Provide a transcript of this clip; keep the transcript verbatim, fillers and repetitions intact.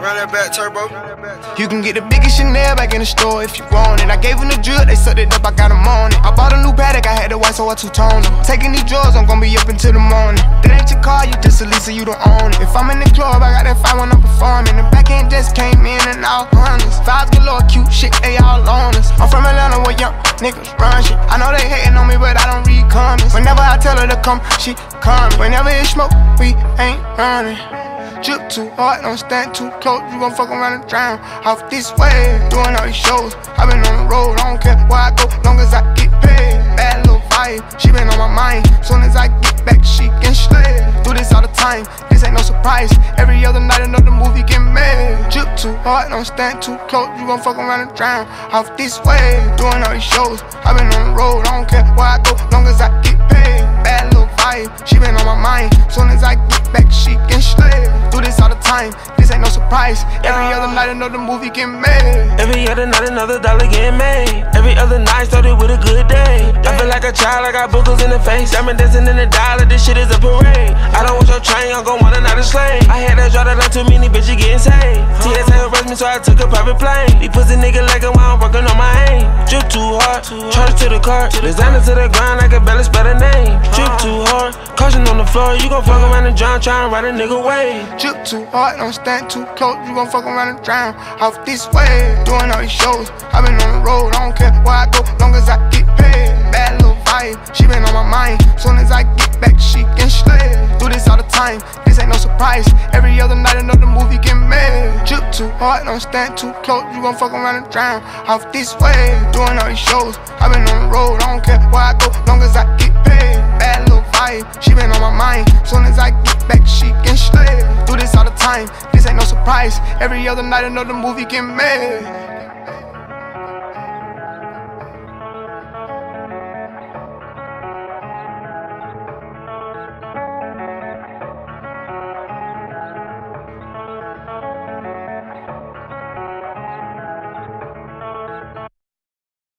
Run that back, turbo. You can get the biggest Chanel back in the store if you want it. I gave them the drill, they sucked it up, I got them on it. I bought a new Patek, I had the white, so I two-toned them. Taking these drugs, I'm gonna be up until the morning. That ain't your car, you just a Lisa, you don't own it. If I'm in the club, I got that five when I'm performing. The back end just came in and all hundreds. Vibes galore, cute shit, they all on us. I'm from Atlanta where young niggas run shit. I know they hating on me, but I don't read comments. Whenever I tell her to come, she coming. Whenever it's smoke, we ain't running. Drip too hard, don't stand too close. You gon' fuck around and drown off this way. Doing all these shows, I been on the road. I don't care where I go, long as I get paid. Bad little vibe, she been on my mind. Soon as I get back, she can slay. Do this all the time, this ain't no surprise. Every other night another movie get made. Drip too hard, don't stand too close. You gon' fuck around and drown off this way. Doing all these shows, I been on the road. I don't care where I go, long as I get paid. Bad little vibe, she been on my mind. Soon as I get back, she can slay. Do this all the time, this ain't no surprise. Every other night another movie get made. Every other night another dollar get made. Every other night started with a good day. I feel like a child, I got boogers in the face. I'm dancing in the dollar, this shit is a parade. I don't want your train, I'm gon' want another slave. I had to draw that on too many bitches getting saved. T S A arrest me, so I took a private plane. These pussy nigga like it while I'm working on my aim. Drip too hard, charge to the car. Designer to the ground, I can barely spell the name. Drip too hard, caution on the floor. You gon' fuck around and drown, tryna ride a nigga wave. Drip too hard, don't stand too close. You gon' fuck around and drown off this way. Doing all these shows, I been on the road. I don't care where I go, long as I get paid. Bad little vibe, she been on my mind. Soon as I get back, she can slay. Do this all the time, this ain't no surprise. Every other night another movie get made. Drip too hard, don't stand too close. You gon' fuck around and drown off this way. Doing all these shows, I been on the road. I don't care where I go, long as I get paid. Bad little vibe, she been on my mind. Soon as I get back, she can slay. Do this all the time, this ain't no surprise. Every other night another movie get made.